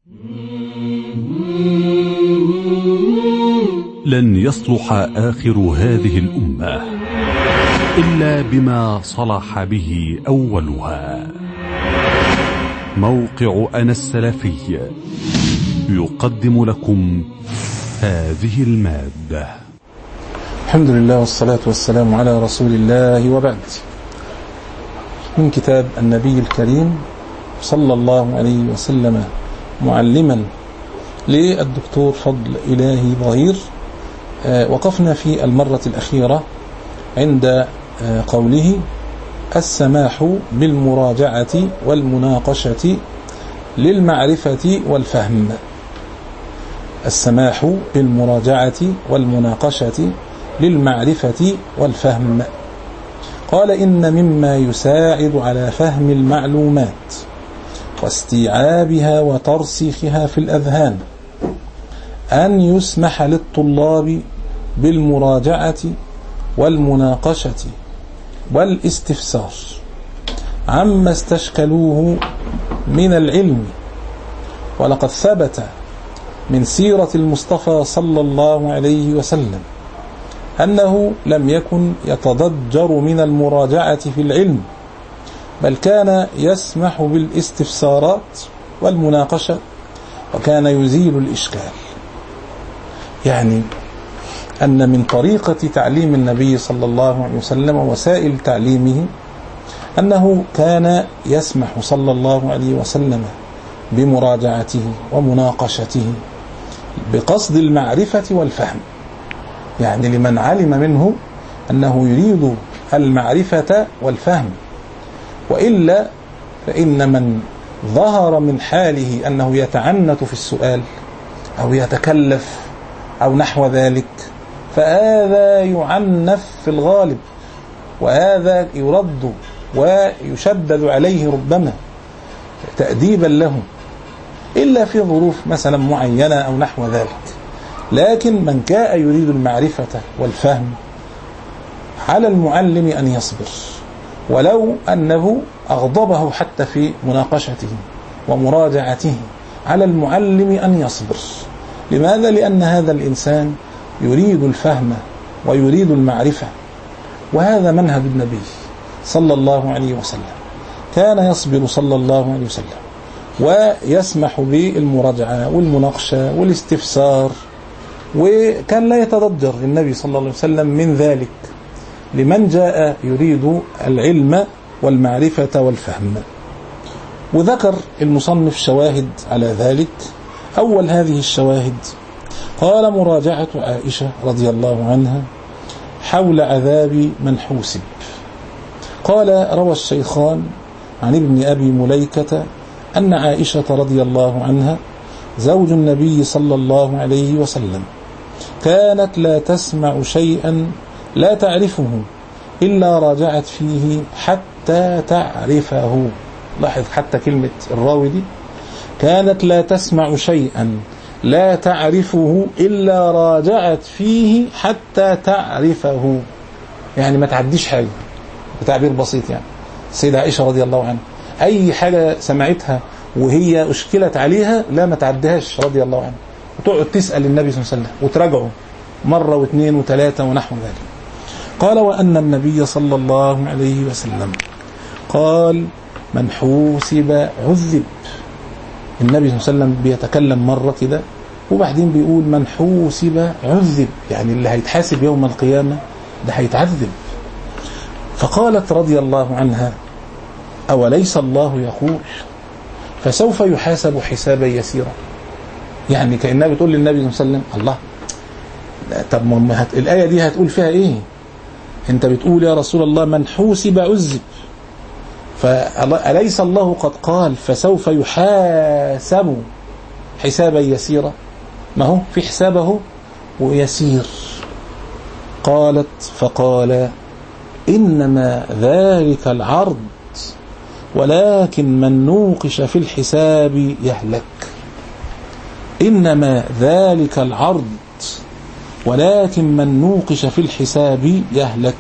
لن يصلح آخر هذه الأمة إلا بما صلح به أولها. موقع أنا السلفي يقدم لكم هذه المادة. الحمد لله والصلاة والسلام على رسول الله، وبعد. من كتاب النبي الكريم صلى الله عليه وسلم، معلما للدكتور فضل إلهي ظهير. وقفنا في المرة الأخيرة عند قوله: السماح بالمراجعة والمناقشة للمعرفة والفهم. السماح بالمراجعة والمناقشة للمعرفة والفهم. قال: إن مما يساعد على فهم المعلومات واستيعابها وترسيخها في الأذهان أن يسمح للطلاب بالمراجعة والمناقشة والاستفسار عما استشكلوه من العلم. ولقد ثبت من سيرة المصطفى صلى الله عليه وسلم أنه لم يكن يتضجر من المراجعة في العلم، بل كان يسمح بالاستفسارات والمناقشة، وكان يزيل الإشكال. يعني أن من طريقة تعليم النبي صلى الله عليه وسلم ووسائل تعليمه أنه كان يسمح صلى الله عليه وسلم بمراجعته ومناقشته بقصد المعرفة والفهم. يعني لمن علم منه أنه يريد المعرفة والفهم، وإلا فإن من ظهر من حاله أنه يتعنت في السؤال أو يتكلف أو نحو ذلك، فهذا يعنف في الغالب، وهذا يرد ويشدد عليه ربما تأديبا له، إلا في ظروف مثلا معينة أو نحو ذلك. لكن من كان يريد المعرفة والفهم، على المعلم أن يصبر، ولو أنه أغضبه حتى في مناقشته ومراجعته، على المعلم أن يصبر. لماذا؟ لأن هذا الإنسان يريد الفهم ويريد المعرفة، وهذا منهج النبي صلى الله عليه وسلم. كان يصبر صلى الله عليه وسلم ويسمح بالمراجعة والمناقشة والاستفسار، وكان لا يتضجر النبي صلى الله عليه وسلم من ذلك لمن جاء يريد العلم والمعرفة والفهم. وذكر المصنف شواهد على ذلك. أول هذه الشواهد قال: مراجعة عائشة رضي الله عنها حول عذاب من حوسب. قال: روى الشيخان عن ابن أبي مليكة أن عائشة رضي الله عنها زوج النبي صلى الله عليه وسلم كانت لا تسمع شيئا لا تعرفه إلا راجعت فيه حتى تعرفه. لاحظ حتى كلمة الراوي دي، كانت لا تسمع شيئا لا تعرفه إلا راجعت فيه حتى تعرفه. يعني ما تعديش حاجة، بتعبير بسيط. يعني السيدة عائشة رضي الله عنها أي حاجة سمعتها وهي أشكلت عليها لا ما تعديهاش رضي الله عنها، وتقعد تسأل النبي صلى الله عليه وسلم وتراجعه مرة واثنين وثلاثة ونحو ذلك. قال: وأن النبي صلى الله عليه وسلم قال: من حوسب عذب. النبي صلى الله عليه وسلم بيتكلم مرة كده وبعدين بيقول: من حوسب عذب، يعني اللي هيتحاسب يوم القيامة ده هيتعذب. فقالت رضي الله عنها: أوليس الله يقول فسوف يحاسب حسابا يسيرا؟ يعني كأنها بتقول للنبي صلى الله عليه وسلم: الله، طب الآية دي هتقول فيها إيه؟ أنت بتقول يا رسول الله من حوسب عذب، فأليس الله قد قال فسوف يحاسب حسابا يسيرا؟ ما هو في حسابه ويسير. قالت: فقال: إنما ذلك العرض، ولكن من نوقش في الحساب يهلك. إنما ذلك العرض، ولكن من نوقش في الحساب يهلك.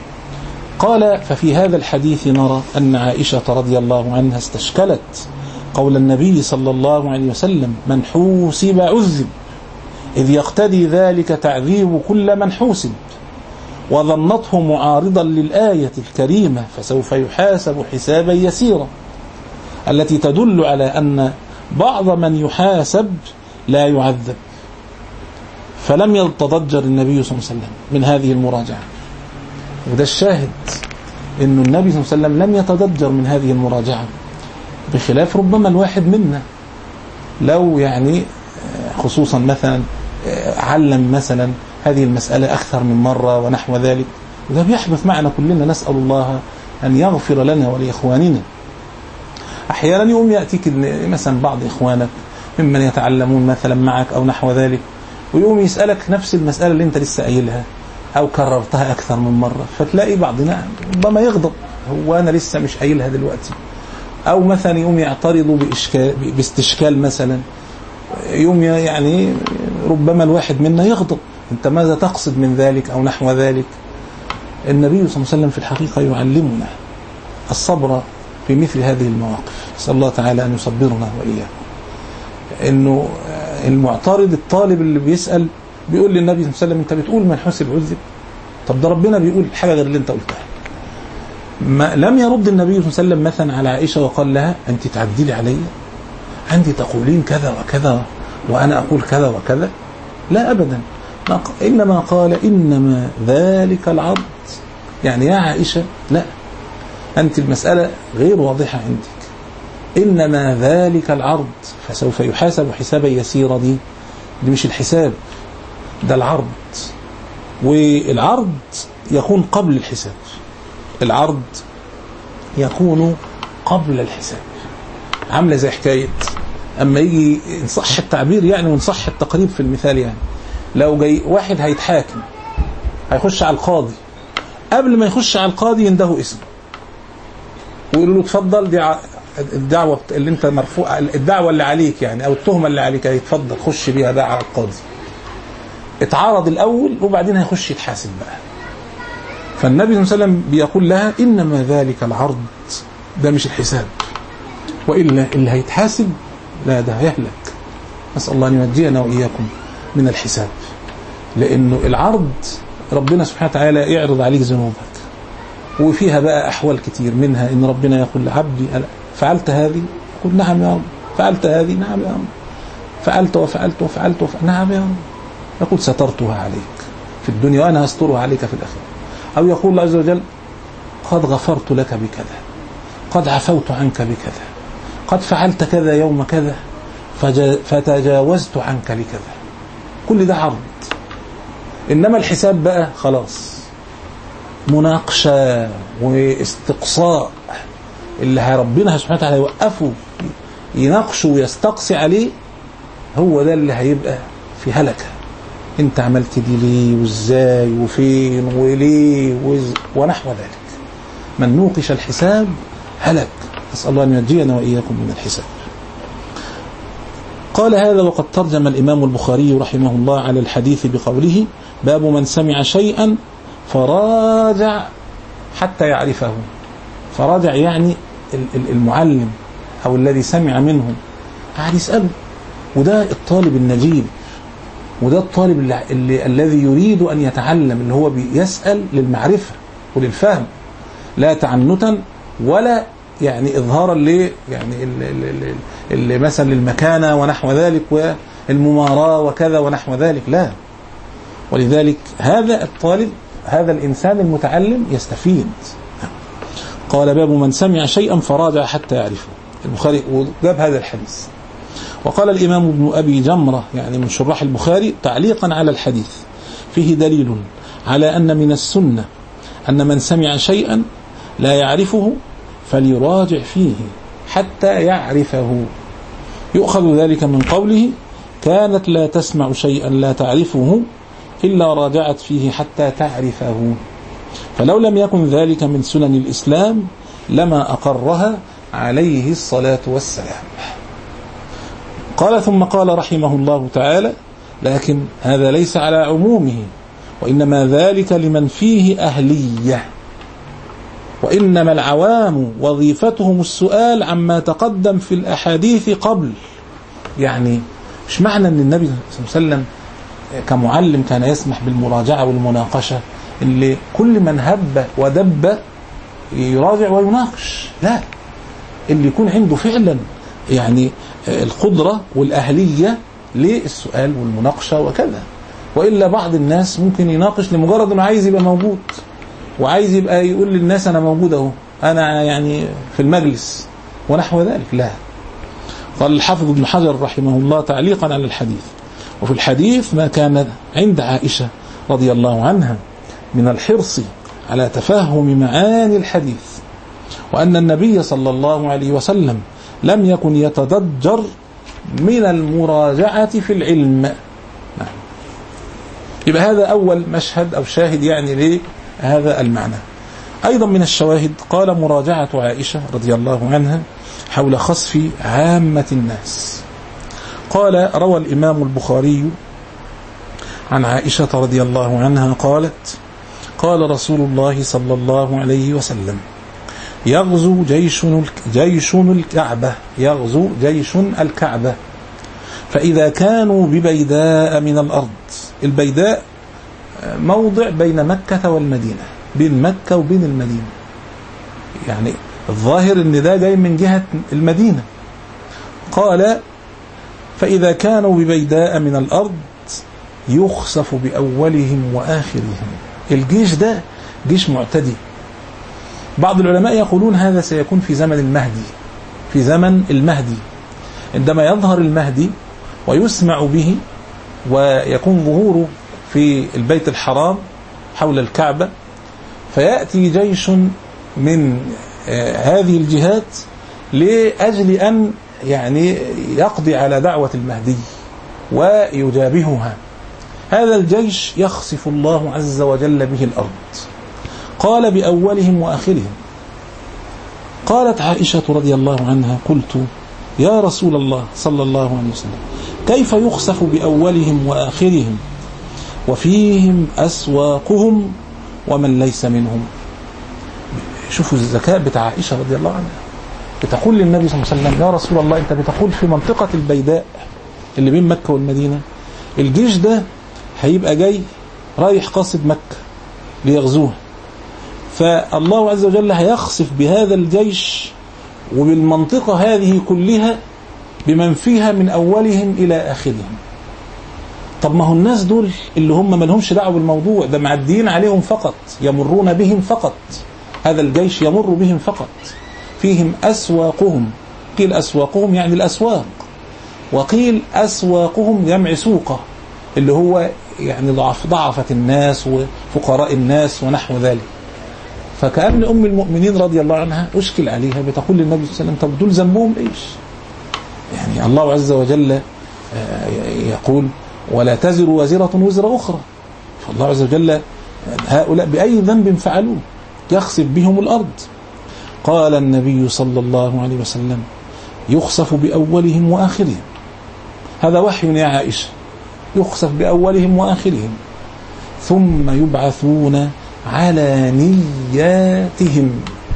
قال: ففي هذا الحديث نرى أن عائشة رضي الله عنها استشكلت قول النبي صلى الله عليه وسلم: من حوسب عذب، إذ يقتضي ذلك تعذيب كل من حوسب، وظنته معارضا للآية الكريمة فسوف يحاسب حسابا يسيرا، التي تدل على أن بعض من يحاسب لا يعذب. فلم يتضجر النبي صلى الله عليه وسلم من هذه المراجعة، وده الشاهد إنه النبي صلى الله عليه وسلم لم يتضجر من هذه المراجعة، بخلاف ربما الواحد منا لو يعني خصوصا مثلا علم مثلا هذه المسألة أكثر من مرة ونحو ذلك، وده بيحدث معنا كلنا، نسأل الله أن يغفر لنا ولإخواننا. أحيانا يوم يأتيك مثلا بعض إخوانك ممن يتعلمون مثلا معك أو نحو ذلك، ويوم يسألك نفس المسألة اللي أنت لسه قايلها أو كررتها أكثر من مرة، فتلاقي بعضنا ربما يغضب، هو أنا لسه مش قايلها دلوقتي، أو مثلا يوم يعترضوا باستشكال مثلا، يوم يعني ربما الواحد منا يغضب: أنت ماذا تقصد من ذلك أو نحو ذلك. النبي صلى الله عليه وسلم في الحقيقة يعلمنا الصبر في مثل هذه المواقف، نسأل الله تعالى أن يصبرنا وإياكم. إنه المعترض الطالب اللي بيسأل بيقول للنبي صلى الله عليه وسلم: أنت بتقول من حسب عذب، طب ده ربنا بيقول حاجة غير اللي أنت قلتها. ما لم يرد النبي صلى الله عليه وسلم مثلا على عائشة وقال لها: أنت تعدلي علي، أنت تقولين كذا وكذا وأنا أقول كذا وكذا، لا أبدا، إنما قال: إنما ذلك العرض، يعني يا عائشة لا، أنت المسألة غير واضحة عندك، إنما ذلك العرض فسوف يحاسب حسابا يسيرا. دي مش الحساب، ده العرض، والعرض يكون قبل الحساب، العرض يكون قبل الحساب. عاملة زي حكاية أما يجي إن صح التعبير يعني وإن صح التقريب في المثال، يعني لو جاي واحد هيتحاكم هيخش على القاضي، قبل ما يخش على القاضي ينده اسمه ويقولوا له: اتفضل، دي الدعوة اللي انت مرفوع، الدعوة اللي عليك يعني او التهمة اللي عليك، اتفضل خش بيها بقى على القاضي. اتعرض الاول وبعدين هيخش يتحاسب بقى. فالنبي صلى الله عليه وسلم بيقول لها: انما ذلك العرض، ده مش الحساب، والا اللي هيتحاسب لا ده هيهلك. نسأل الله ان ينجينا واياكم من الحساب، لانه العرض ربنا سبحانه وتعالى يعرض عليك ذنوبك، وفيها بقى أحوال كتير، منها إن ربنا يقول لعبدي: فعلت هذه؟ يقول: نعم يا رب. فعلت هذه؟ نعم يا رب. فعلت وفعلت وفعلت نعم يا رب. يقول: سترتها عليك في الدنيا وأنا هسترها عليك في الآخرة. أو يقول الله عز وجل: قد غفرت لك بكذا، قد عفوت عنك بكذا، قد فعلت كذا يوم كذا فتجاوزت عنك لكذا. كل ده عرض. إنما الحساب بقى خلاص مناقشة واستقصاء، اللي ربنا سبحانه وتعالى يوقفه يناقشه ويستقصي عليه، هو ده اللي هيبقى في هلكة. انت عملت دي ليه وازاي وفين وليه ونحو ذلك. من نوقش الحساب هلك. نسأل الله أن ينجينا وإياكم من الحساب. قال: هذا وقد ترجم الإمام البخاري رحمه الله على الحديث بقوله: باب من سمع شيئا فراجع حتى يعرفه. فراجع يعني المعلم أو الذي سمع منه قاعد يسأله، وده الطالب النجيب، وده الطالب الذي يريد أن يتعلم، اللي هو بيسأل للمعرفة وللفهم، لا تعنتا ولا يعني إظهارا يعني اللي مثلا للمكانة ونحو ذلك والمماراة وكذا ونحو ذلك، لا. ولذلك هذا الطالب، هذا الإنسان المتعلم يستفيد. قال: باب من سمع شيئا فراجع حتى يعرفه. البخاري وجاب هذا الحديث. وقال الإمام ابن أبي جمرة يعني من شراح البخاري تعليقا على الحديث: فيه دليل على أن من السنة أن من سمع شيئا لا يعرفه فليراجع فيه حتى يعرفه. يؤخذ ذلك من قوله: كانت لا تسمع شيئا لا تعرفه إلا راجعت فيه حتى تعرفه. فلو لم يكن ذلك من سنن الإسلام لما أقرها عليه الصلاة والسلام. قال: ثم قال رحمه الله تعالى: لكن هذا ليس على عمومه، وإنما ذلك لمن فيه أهلية. وإنما العوام وظيفتهم السؤال عما تقدم في الأحاديث قبل. يعني مش معنى أن النبي صلى الله عليه وسلم كمعلم كان يسمح بالمراجعة والمناقشة اللي كل من هب ودب يراجع ويناقش، لا، اللي يكون عنده فعلا يعني القدرة والأهلية للسؤال والمناقشة وكذا. وإلا بعض الناس ممكن يناقش لمجرد أنه عايز يبقى موجود وعايز يبقى يقول للناس أنا موجود أهو، أنا يعني في المجلس ونحو ذلك. لا. قال الحافظ ابن حجر رحمه الله تعليقا على الحديث: وفي الحديث ما كان عند عائشة رضي الله عنها من الحرص على تفهم معاني الحديث، وأن النبي صلى الله عليه وسلم لم يكن يتضجر من المراجعة في العلم. يبقى هذا أول مشهد أو شاهد يعني لهذا المعنى. أيضا من الشواهد قال مراجعة عائشة رضي الله عنها حول خسف عامة الناس. قال روى الإمام البخاري عن عائشة رضي الله عنها قالت: قال رسول الله صلى الله عليه وسلم: يغزو جيش الكعبة فإذا كانوا ببيداء من الأرض. البيداء موضع بين مكة والمدينة، بين مكة وبين المدينة، يعني الظاهر ان ده جاي من جهة المدينة. قال: فإذا كانوا ببيداء من الأرض يخسف بأولهم وآخرهم. الجيش ده جيش معتدي. بعض العلماء يقولون هذا سيكون في زمن المهدي، في زمن المهدي عندما يظهر المهدي ويسمع به ويكون ظهوره في البيت الحرام حول الكعبة، فيأتي جيش من هذه الجهات لأجل أن يعني يقضي على دعوة المهدي ويجابهها. هذا الجيش يخسف الله عز وجل به الأرض. قال: بأولهم وآخرهم. قالت عائشة رضي الله عنها: قلت يا رسول الله صلى الله عليه وسلم كيف يخسف بأولهم وآخرهم وفيهم أسواقهم ومن ليس منهم؟ شوفوا الذكاء بتاع عائشة رضي الله عنها، بتقول للنبي صلى الله عليه وسلم: يا رسول الله أنت بتقول في منطقة البيداء اللي بين مكة والمدينة الجيش ده هيبقى جاي رايح قاصد مكة ليغزوها، فالله عز وجل هيخسف بهذا الجيش وبالمنطقة هذه كلها بمن فيها من أولهم إلى آخرهم. طب ما هو الناس دول اللي هم ما لهمش دعوة بالموضوع ده، معديين عليهم فقط، يمرون بهم فقط، هذا الجيش يمر بهم فقط. فيهم أسواقهم، قيل أسواقهم يعني الأسواق، وقيل أسواقهم جمع سوقة اللي هو يعني ضعفة الناس وفقراء الناس ونحو ذلك. فكأن أم المؤمنين رضي الله عنها أشكل عليها، بتقول للنبي صلى الله عليه وسلم: طب دول ذنبهم إيش؟ يعني الله عز وجل يقول: ولا تزر وازرة وزر أخرى. فالله عز وجل هؤلاء بأي ذنب فعلوه يخسف بهم الأرض. قال النبي صلى الله عليه وسلم: يخسف بأولهم وآخرهم. هذا وحي يا عائشة، يخسف بأولهم وآخرهم ثم يبعثون على نياتهم،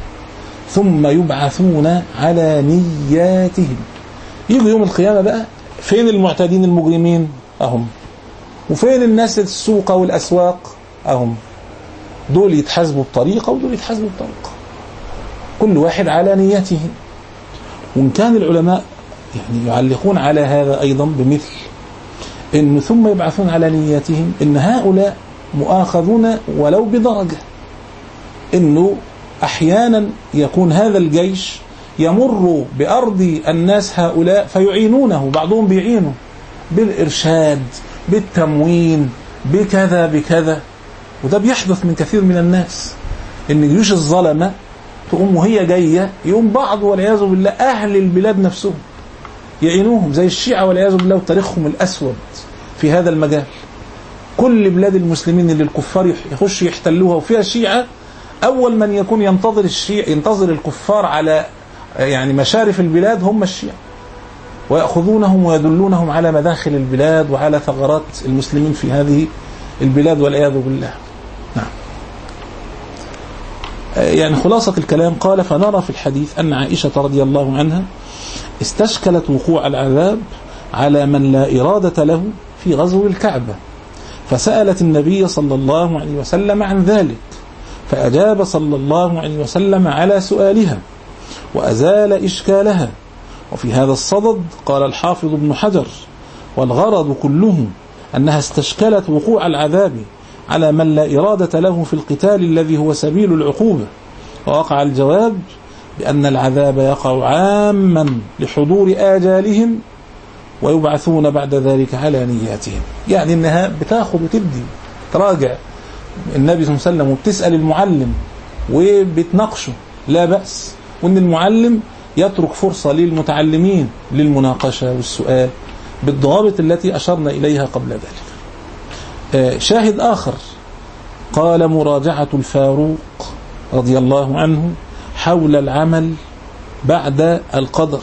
ثم يبعثون على نياتهم. يجي يوم القيامة بقى فين المعتدين المجرمين؟ أهم. وفين الناس السوق والأسواق؟ أهم. دول يتحاسبوا بطريقة ودول يتحاسبوا بطريقة، كل واحد على نيته. وإن كان العلماء يعني يعلقون على هذا أيضا بمثل إن ثم يبعثون على نياتهم، إن هؤلاء مؤاخذون ولو بدرجة، إنه أحيانا يكون هذا الجيش يمر بأرض الناس هؤلاء فيعينونه، بعضهم بيعينه بالإرشاد بالتموين بكذا بكذا. وده بيحدث من كثير من الناس، إن جيوش الظلمة تقوم وهي جاية يقوم بعض والعياذ بالله أهل البلاد نفسهم يعينوهم، زي الشيعة والعياذ بالله وتاريخهم الأسود في هذا المجال. كل بلاد المسلمين اللي الكفار يخش يحتلوها وفيها شيعة، أول من يكون ينتظر الكفار على يعني مشارف البلاد هم الشيعة، ويأخذونهم ويدلونهم على مداخل البلاد وعلى ثغرات المسلمين في هذه البلاد والعياذ بالله. نعم. يعني خلاصة الكلام قال: فنرى في الحديث أن عائشة رضي الله عنها استشكلت وقوع العذاب على من لا إرادة له في غزو الكعبة، فسألت النبي صلى الله عليه وسلم عن ذلك، فأجاب صلى الله عليه وسلم على سؤالها وأزال إشكالها. وفي هذا الصدد قال الحافظ ابن حجر: والغرض كله أنها استشكلت وقوع العذاب على من لا إرادة له في القتال الذي هو سبيل العقوبة، ووقع الجواب بأن العذاب يقع عاما لحضور آجالهم ويبعثون بعد ذلك على نياتهم. يعني إنها بتاخد وتدي، تراجع النبي صلى الله عليه وسلم وبتسأل المعلم وبتناقشه لا بأس، وإن المعلم يترك فرصة للمتعلمين للمناقشة والسؤال بالضوابط التي أشرنا إليها قبل ذلك. شاهد آخر قال: مراجعة الفاروق رضي الله عنه حول العمل بعد القدر.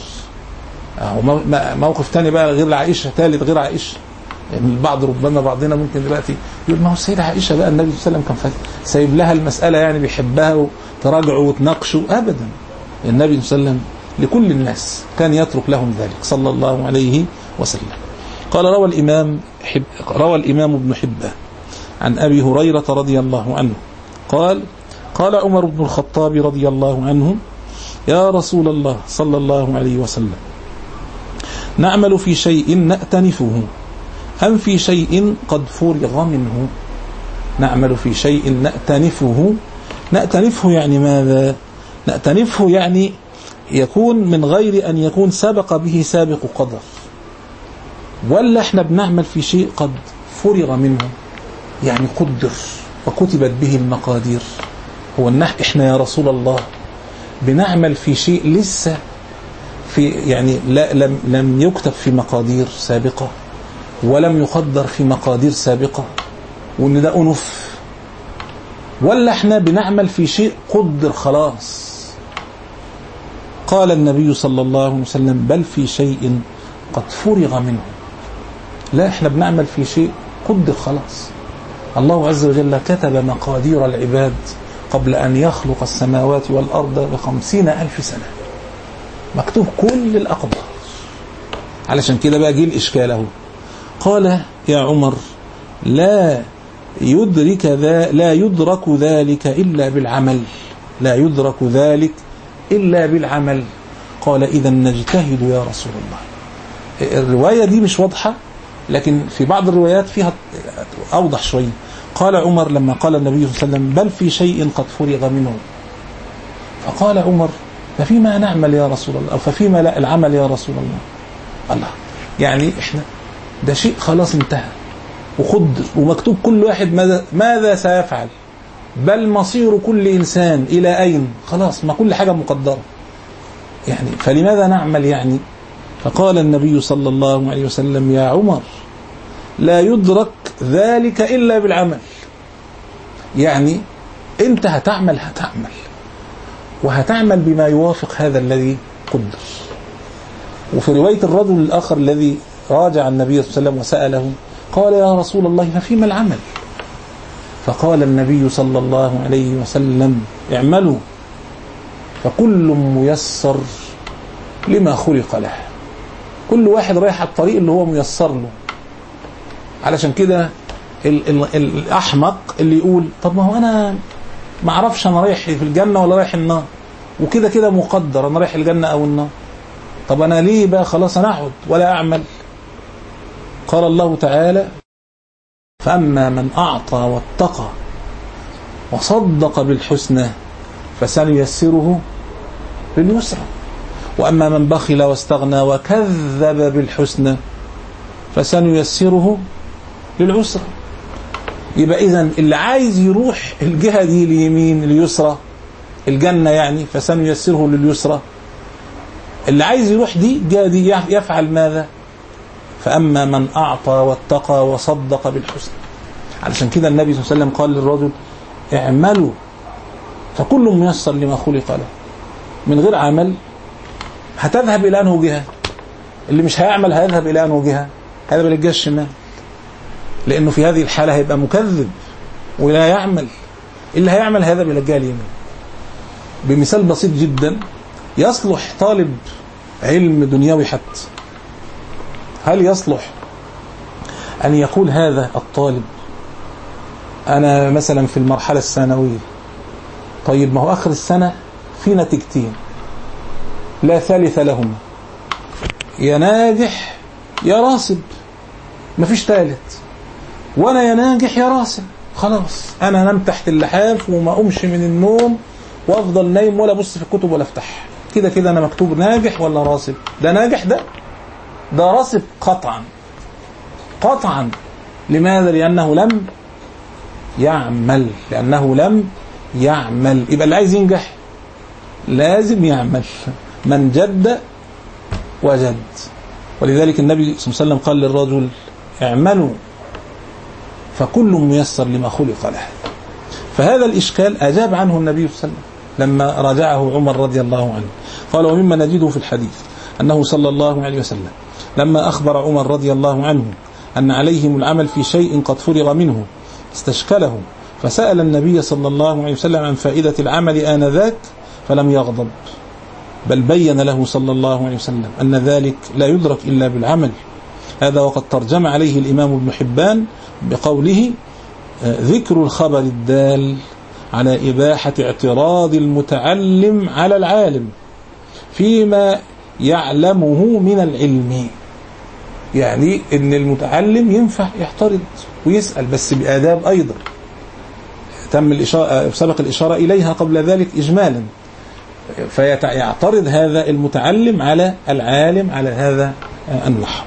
موقف تاني بقى غير عائشة، ثالث غير عائشة. يعني البعض ربما بعضنا ممكن دلوقتي يقول: ما هو السيدة عائشة بقى النبي صلى الله عليه وسلم كان سايب لها المسألة، يعني بيحبها وتراجعوا وتناقشوا. أبدا، النبي صلى الله عليه وسلم لكل الناس كان يترك لهم ذلك صلى الله عليه وسلم. قال: روى الإمام ابن حبان عن أبي هريرة رضي الله عنه قال عمر بن الخطاب رضي الله عنه: يا رسول الله صلى الله عليه وسلم، نعمل في شيء نأتنفه أم في شيء قد فرغ منه؟ نعمل في شيء نأتنفه يعني ماذا؟ نأتنفه يعني يكون من غير أن يكون سبق به سابق قدر، ولا احنا بنعمل في شيء قد فرغ منه، يعني قدر وكتبت به المقادير. هو احنا يا رسول الله بنعمل في شيء لسه في يعني لم يكتب في مقادير سابقة ولم يقدر في مقادير سابقة، وان ده أنف، ولا احنا بنعمل في شيء قدر خلاص؟ قال النبي صلى الله عليه وسلم: بل في شيء قد فرغ منه. لا، احنا بنعمل في شيء قدر خلاص. الله عز وجل كتب مقادير العباد قبل أن يخلق السماوات والأرض ب50,000 سنة، مكتوب كل الأقدار. علشان كده بقى جه الإشكال اهو. قال: يا عمر، لا يدرك ذلك إلا بالعمل، لا يدرك ذلك إلا بالعمل. قال: إذا نجتهد يا رسول الله. الرواية دي مش واضحة، لكن في بعض الروايات فيها أوضح شوية. قال عمر لما قال النبي صلى الله عليه وسلم: بل في شيء قد فرغ منه، فقال عمر: ففيما نعمل يا رسول الله، أو ففيما لا العمل يا رسول الله. يعني إحنا ده شيء خلاص انتهى وقدر ومكتوب كل واحد ماذا سيفعل، بل مصير كل إنسان إلى أين، خلاص ما كل حاجة مقدرة يعني، فلماذا نعمل يعني؟ فقال النبي صلى الله عليه وسلم: يا عمر، لا يدرك ذلك إلا بالعمل. يعني أنت هتعمل وهتعمل بما يوافق هذا الذي قدر. وفي رواية الرجل الآخر الذي راجع النبي صلى الله عليه وسلم وسأله قال: يا رسول الله، ففيما العمل؟ فقال النبي صلى الله عليه وسلم: اعملوا فكل ميسر لما خلق له. كل واحد رايح على الطريق اللي هو ميسر له. علشان كده الأحمق اللي يقول: طب ما هو أنا ما أعرفش أنا رايح في الجنة ولا رايح النار، وكده كده مقدر أنا رايح الجنة أو النار، طب أنا ليه بقى خلاص أنا أقعد ولا أعمل؟ قال الله تعالى: فأما من أعطى واتقى وصدق بالحسنى فسنيسره لليسرى، وأما من بخل واستغنى وكذب بالحسنى فسنيسره للعسرى. يبقى إذن اللي عايز يروح الجهة دي اليمين اليسرى الجنة يعني فسنيسره لليسرى، اللي عايز يروح دي الجهة دي يفعل ماذا؟ فأما من أعطى واتقى وصدق بالحسنى. علشان كده النبي صلى الله عليه وسلم قال للرجل: اعملوا فكل ميسر لما خلق له. من غير عمل هتذهب إلى أنه جهة، اللي مش هيعمل هيذهب إلى أنه جهة، هذا بالجهة الشمال، لأنه في هذه الحالة هيبقى مكذب ولا يعمل. اللي هيعمل هذا بالجهة اليمين. بمثال بسيط جدا يصلح طالب علم دنيوي حتى. هل يصلح أن يقول هذا الطالب أنا مثلا في المرحلة الثانوية، طيب ما هو آخر السنة في نتيجتين لا ثالث لهما، يا ناجح يا راسب، مفيش ثالث، وأنا يا ناجح يا راسب، خلاص أنا نام تحت اللحاف وما أقومش من النوم وأفضل نايم ولا أبص في الكتب ولا أفتح، كده كده أنا مكتوب ناجح ولا راسب. ده ناجح، ده راسب قطعا قطعا. لماذا؟ لأنه لم يعمل. يبقى اللي عايز ينجح لازم يعمل، من جد وجد. ولذلك النبي صلى الله عليه وسلم قال للرجل اعملوا فكل ميسر لما خلق له. فهذا الإشكال أجاب عنه النبي صلى الله عليه وسلم لما راجعه عمر رضي الله عنه. قال ومما نجده في الحديث أنه صلى الله عليه وسلم لما أخبر عمر رضي الله عنه أن عليهم العمل في شيء قد فرغ منه استشكله، فسأل النبي صلى الله عليه وسلم عن فائدة العمل آنذاك فلم يغضب، بل بين له صلى الله عليه وسلم أن ذلك لا يدرك إلا بالعمل. هذا وقد ترجم عليه الإمام ابن حبان بقوله ذكر الخبر الدال على إباحة اعتراض المتعلم على العالم فيما يعلمه من العلم. يعني إن المتعلم ينفع يعترض ويسأل بس بآداب أيضا تم سبق الإشارة إليها قبل ذلك إجمالا، فيعترض هذا المتعلم على العالم على هذا النحو.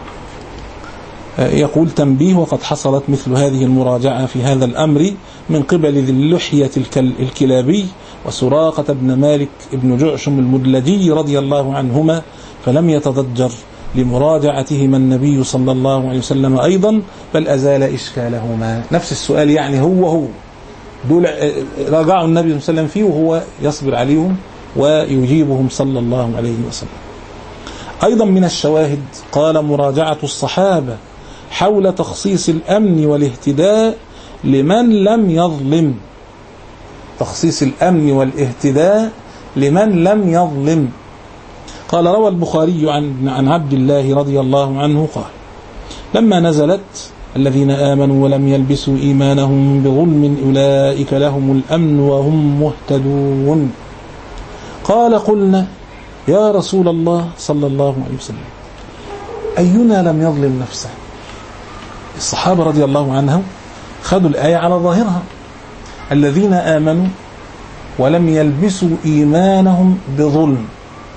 يقول تنبيه وقد حصلت مثل هذه المراجعة في هذا الأمر من قبل ذي اللحية الكلابي وسراقة بن مالك بن جعشم المدلجي رضي الله عنهما، فلم يتضجر لمراجعتهما النبي صلى الله عليه وسلم أيضا، بل أزال إشكالهما. نفس السؤال يعني هو دول راجعوا النبي صلى الله عليه وسلم فيه وهو يصبر عليهم ويجيبهم صلى الله عليه وسلم. أيضا من الشواهد قال مراجعة الصحابة حول تخصيص الأمن والاهتداء لمن لم يظلم. تخصيص الأمن والاهتداء لمن لم يظلم. قال روى البخاري عن عبد الله رضي الله عنه قال لما نزلت الذين آمنوا ولم يلبسوا إيمانهم بظلم أولئك لهم الأمن وهم مهتدون، قال قلنا يا رسول الله صلى الله عليه وسلم أينا لم يظلم نفسه؟ الصحابة رضي الله عنهم خذوا الآية على ظاهرها، الذين آمنوا ولم يلبسوا إيمانهم بظلم.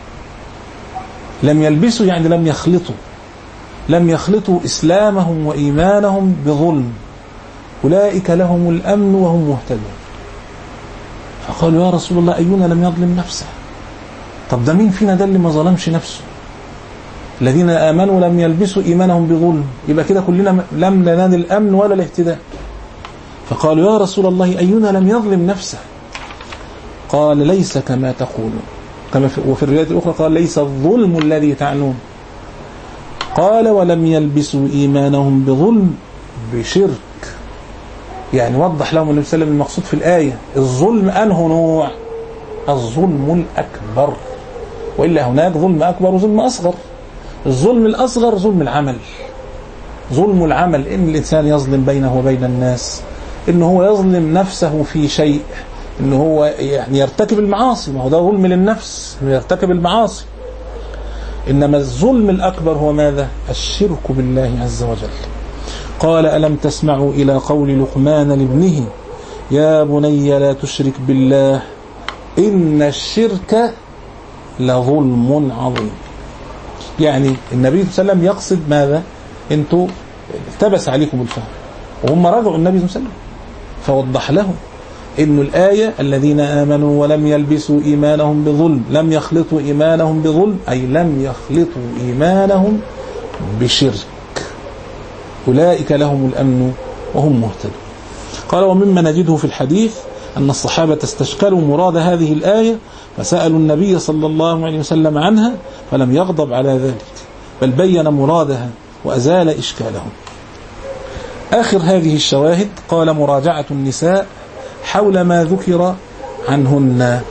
لم يلبسوا يعني لم يخلطوا إسلامهم وإيمانهم بظلم، أولئك لهم الأمن وهم مهتدون. فقالوا يا رسول الله أينا لم يظلم نفسه؟ طب ده مين فينا ده اللي ما ظلمش نفسه؟ الذين آمنوا لم يلبسوا إيمانهم بظلم، يبقى كده كلنا لم ننال الأمن ولا الاهتداء. فقالوا يا رسول الله أينا لم يظلم نفسه؟ قال ليس كما تقولون، وفي الرواية الأخرى قال ليس الظلم الذي تعنون. قال ولم يلبسوا إيمانهم بظلم بشرك. يعني وضح لهم النبي صلى الله عليه وسلم المقصود في الآية الظلم أنه نوع، الظلم الأكبر، وإلا هناك ظلم أكبر وظلم أصغر. الظلم الأصغر ظلم العمل، ظلم العمل إن الإنسان يظلم بينه وبين الناس، إنه هو يظلم نفسه في شيء، إنه هو يعني يرتكب المعاصي، ما هو ده ظلم للنفس إنه يرتكب المعاصي. إنما الظلم الأكبر هو ماذا؟ الشرك بالله عز وجل. قال ألم تسمعوا إلى قول لقمان لابنه يا بني لا تشرك بالله إن الشرك لظلم عظيم. يعني النبي صلى الله عليه وسلم يقصد ماذا؟ انتوا التبس عليكم الفهم، وهم رجعوا النبي صلى الله عليه وسلم فوضح لهم إن الآية الذين آمنوا ولم يلبسوا إيمانهم بظلم، لم يخلطوا إيمانهم بظلم أي لم يخلطوا إيمانهم بشرك، أولئك لهم الأمن وهم مهتدون. قال ومما نجده في الحديث أن الصحابة استشكلوا مراد هذه الآية فسألوا النبي صلى الله عليه وسلم عنها فلم يغضب على ذلك، بل بين مرادها وأزال إشكالهم. آخر هذه الشواهد قال مراجعة النساء حول ما ذكر عنهن.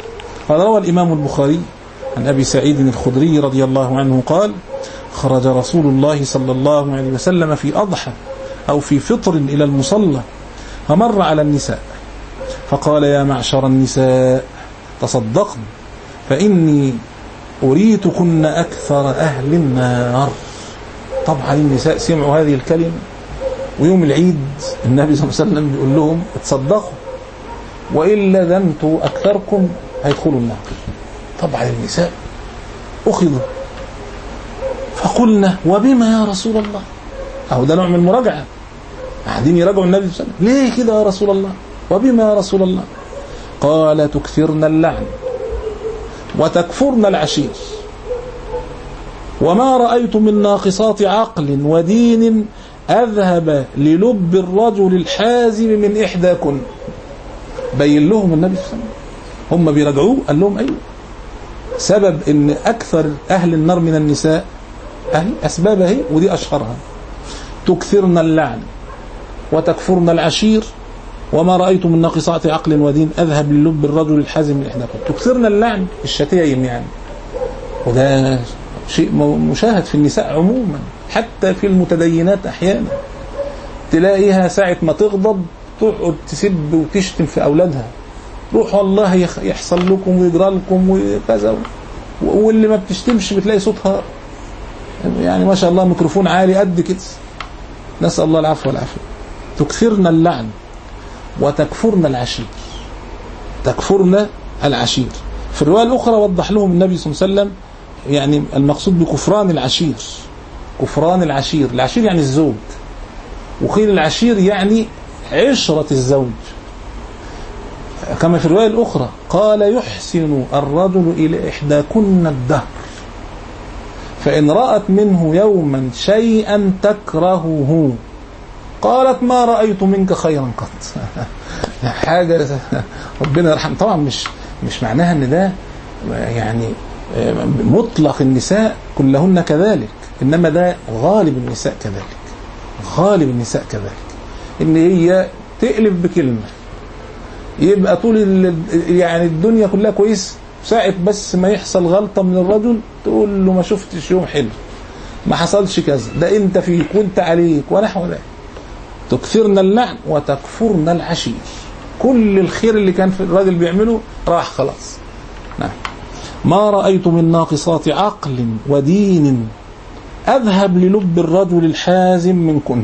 قال روى الإمام البخاري عن أبي سعيد الخدري رضي الله عنه قال خرج رسول الله صلى الله عليه وسلم في أضحى أو في فطر إلى المصلى فمر على النساء فقال يا معشر النساء تصدقن فإني أريتكن أكثر أهل النار. طبعا النساء سمعوا هذه الكلمة، ويوم العيد النبي صلى الله عليه وسلم بيقول لهم اتصدقوا وإلا ده انتوا أكثركم هيدخلوا النار. طبعا النساء أخذوا فقلنا وبما يا رسول الله؟ أهو ده نوع من المراجعة، قاعدين يراجعوا النبي صلى الله عليه وسلم، ليه كده يا رسول الله؟ وبما يا رسول الله؟ قال تكثرن اللعن وتكفرن العشير وما رأيت من ناقصات عقل ودين أذهب للب الرجل الحازم من إحداكن. بين لهم النبي صلى الله عليه وسلم، هم بيراجعوه قال لهم أيوه سبب إن أكثر أهل النار من النساء أهي أسبابها هي، ودي أشهرها تكثرن اللعن وتكفرن العشير وما رأيت من ناقصات عقل ودين أذهب للب الرجل الحازم من إحداكن. تكثرن اللعن الشتايم يعني، وده شيء مشاهد في النساء عموما، حتى في المتدينات أحيانا تلاقيها ساعة ما تغضب تقعد تسب وتشتم في أولادها، روح والله يحصل لكم ويجرى لكم وكذا، واللي ما بتشتمش بتلاقي صوتها يعني ما شاء الله ميكروفون عالي قد كده، نسأل الله العفو والعافية. تكثرن اللعن وتكفرن العشير، تكفرن العشير. في الرواية الأخرى وضح لهم النبي صلى الله عليه وسلم يعني المقصود بكفران العشير، كفران العشير، العشير يعني الزوج، وقيل العشير يعني عشرة الزوج. كما في الرواية الأخرى قال يحسن الرجل إلى إحداكن الدهر فإن رأت منه يوما شيئا تكرهه قالت ما رأيت منك خيرا قط. حاجة ربنا يرحم. طبعا مش معناها ان ده يعني مطلق النساء كلهن كذلك، انما ده غالب النساء كذلك، غالب النساء كذلك، ان هي تقلب بكلمة يبقى طول يعني الدنيا كلها كويس، ساعة بس ما يحصل غلطة من الرجل تقول له ما شفتش يوم حلو، ما حصلش كذا، ده انت فيك وانت عليك ونحو ذلك. تكثرن اللعن وتكفرن العشير، كل الخير اللي كان في الراجل بيعمله راح خلاص. نعم. ما رأيت من ناقصات عقل ودين أذهب للب الرجل الحازم منكن.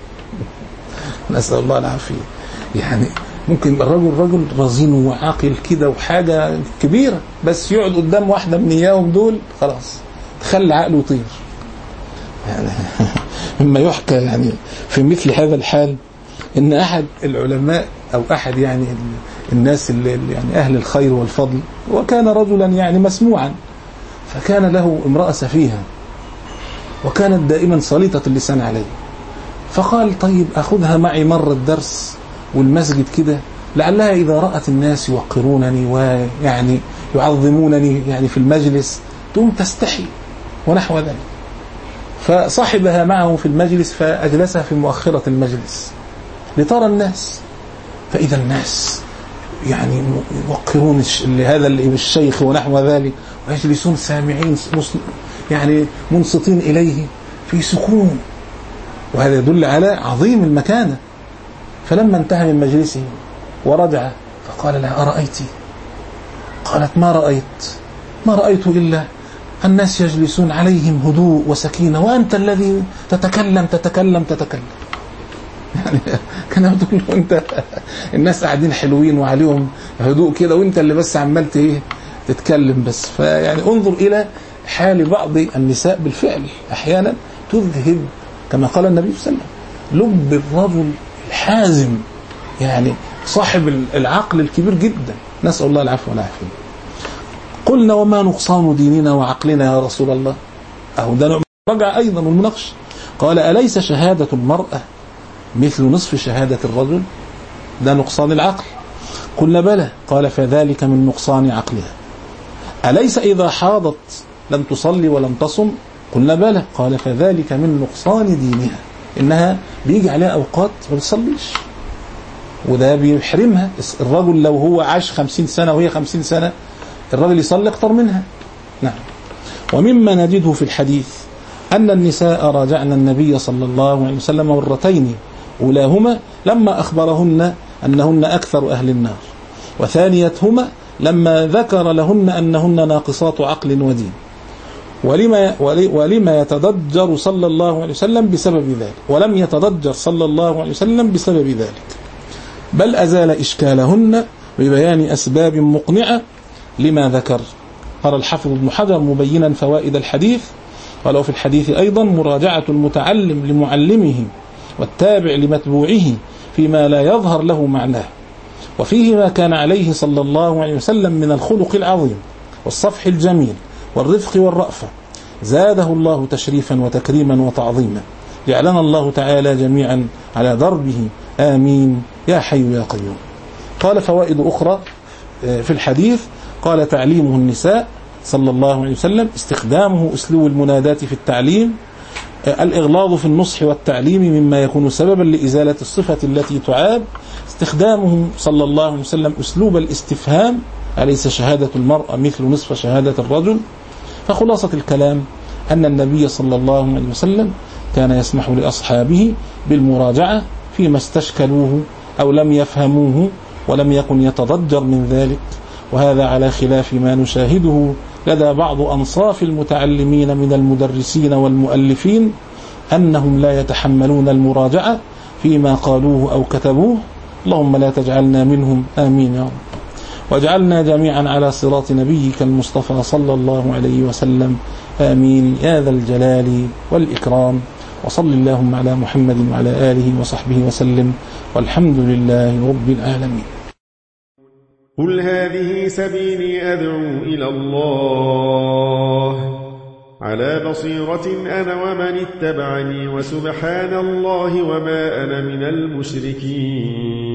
نسأل الله العافية. يعني ممكن الرجل رزين وعاقل كده وحاجة كبيرة، بس يقعد قدام واحدة من إياهم دول خلاص تخلي عقله يطير. يعني مما يحكى يعني في مثل هذا الحال إن أحد العلماء أو أحد يعني الناس اللي يعني أهل الخير والفضل، وكان رجلا يعني مسموعا، فكان له امرأة سفيهة وكانت دائما سليطة اللسان عليه، فقال طيب أخذها معي مرة الدرس والمسجد كده لعلها إذا رأت الناس يوقرونني ويعني يعظمونني يعني في المجلس تقوم تستحي ونحو ذلك. فصاحبها معه في المجلس فأجلسها في مؤخرة المجلس لترى الناس، فإذا الناس يعني يوقرون لهذا الشيخ ونحو ذلك ويجلسون سامعين يعني منصتين إليه في سكون، وهذا يدل على عظيم المكانة. فلما انتهى من مجلسه ورجع فقال لها أرأيتي؟ قالت ما رأيت إلا الناس يجلسون عليهم هدوء وسكينة وأنت الذي تتكلم يعني كان بتقول له أنت الناس قاعدين حلوين وعليهم هدوء كده وأنت اللي بس عملت تتكلم بس. فيعني انظر إلى حال بعض النساء بالفعل أحيانا تذهب كما قال النبي صلى الله عليه وسلم لب الرجل الحازم، يعني صاحب العقل الكبير جدا، نسأل الله العفو والعافية. قلنا وما نقصان ديننا وعقلنا يا رسول الله؟ أهو ده رجع أيضا المناقشة. قال أليس شهادة المرأة مثل نصف شهادة الرجل؟ ده نقصان العقل. قلنا بلى. قال فذلك من نقصان عقلها. أليس إذا حاضت لم تصلي ولم تصم؟ قلنا بلى. قال فذلك من نقصان دينها، إنها بيجي عليها أوقات ما بتصليش وده بيحرمها. الرجل لو هو عاش 50 سنة وهي 50 سنة الرجل يصلي أكثر منها. نعم. ومما نجده في الحديث أن النساء راجعن النبي صلى الله عليه وسلم مرتين، أولاهما لما أخبرهن أنهن أكثر أهل النار، وثانيتهما لما ذكر لهن أنهن ناقصات عقل ودين. ولما يتضجر صلى الله عليه وسلم بسبب ذلك، ولم يتضجر صلى الله عليه وسلم بسبب ذلك، بل أزال إشكالهن ببيان أسباب مقنعة لما ذكر. قال الحافظ ابن حجر مبينا فوائد الحديث، قال في الحديث أيضا مراجعة المتعلم لمعلمه والتابع لمتبوعه فيما لا يظهر له معناه، وفيه ما كان عليه صلى الله عليه وسلم من الخلق العظيم والصفح الجميل والرفق والرأفة، زاده الله تشريفا وتكريما وتعظيما. جعلنا الله تعالى جميعا على دربه، آمين يا حي يا قيوم. قال فوائد أخرى في الحديث، قال تعليمه النساء صلى الله عليه وسلم، استخدامه أسلوب المنادات في التعليم، الإغلاظ في النصح والتعليم مما يكون سببا لإزالة الصفة التي تعاب، استخدامه صلى الله عليه وسلم أسلوب الاستفهام، أليس شهادة المرأة مثل نصف شهادة الرجل. فخلاصة الكلام أن النبي صلى الله عليه وسلم كان يسمح لأصحابه بالمراجعة فيما استشكلوه أو لم يفهموه، ولم يكن يتضجر من ذلك، وهذا على خلاف ما نشاهده لدى بعض أنصاف المتعلمين من المدرسين والمؤلفين، أنهم لا يتحملون المراجعة فيما قالوه أو كتبوه. اللهم لا تجعلنا منهم، آمين يا رب. واجعلنا جميعا على صراط نبيك المصطفى صلى الله عليه وسلم، آمين يا ذا الجلال والإكرام. وصل اللهم على محمد وعلى آله وصحبه وسلم، والحمد لله رب العالمين. قل هذه سبيلي أدعو إلى الله على بصيرة أنا ومن اتبعني، وسبحان الله وما أنا من المشركين.